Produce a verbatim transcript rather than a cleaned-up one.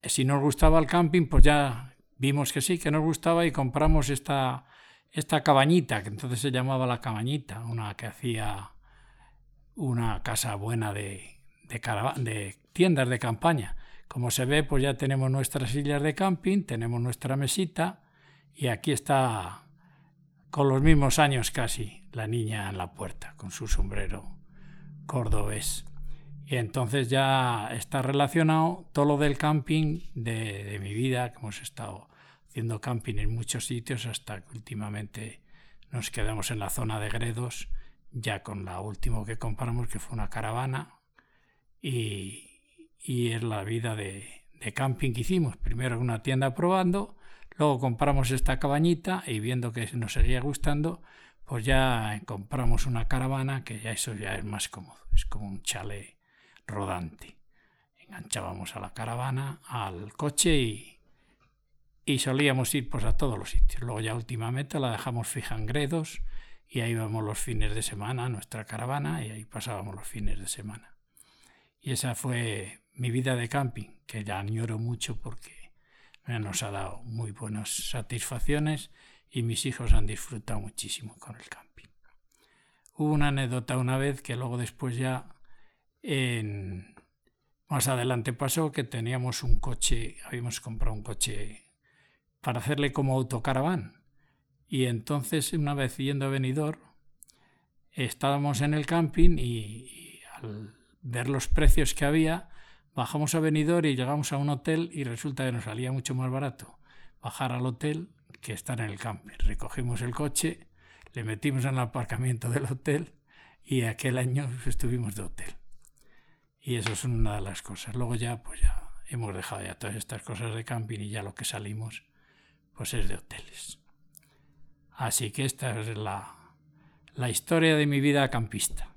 si nos gustaba el camping, pues ya vimos que sí, que nos gustaba y compramos esta, esta cabañita, que entonces se llamaba La Cabañita, una que hacía una casa buena de, de, carava- de tiendas de campaña. Como se ve, pues ya tenemos nuestras sillas de camping, tenemos nuestra mesita y aquí está, con los mismos años casi, la niña en la puerta, con su sombrero cordobés. Y entonces ya está relacionado todo lo del camping de, de mi vida, que hemos estado haciendo camping en muchos sitios hasta que últimamente nos quedamos en la zona de Gredos, ya con la última que compramos, que fue una caravana, y, y es la vida de, de camping que hicimos. Primero en una tienda probando, luego compramos esta cabañita y viendo que nos seguía gustando, pues ya compramos una caravana, que ya eso ya es más cómodo, es como un chalet rodante. Enganchábamos a la caravana, al coche y, y solíamos ir pues a todos los sitios. Luego ya últimamente la dejamos fija en Gredos y ahí íbamos los fines de semana, nuestra caravana, y ahí pasábamos los fines de semana. Y esa fue mi vida de camping, que ya añoro mucho porque nos ha dado muy buenas satisfacciones y mis hijos han disfrutado muchísimo con el camping. Hubo una anécdota una vez que luego después ya en, más adelante pasó que teníamos un coche, habíamos comprado un coche para hacerle como autocaraván, y entonces una vez yendo a Benidorm estábamos en el camping y, y al ver los precios que había bajamos a Benidorm y llegamos a un hotel y resulta que nos salía mucho más barato bajar al hotel que estar en el camping. Recogimos el coche, le metimos en el aparcamiento del hotel y aquel año estuvimos de hotel. Y eso es una de las cosas. Luego ya, pues ya hemos dejado ya todas estas cosas de camping y ya lo que salimos, pues es de hoteles. Así que esta es la, la historia de mi vida campista.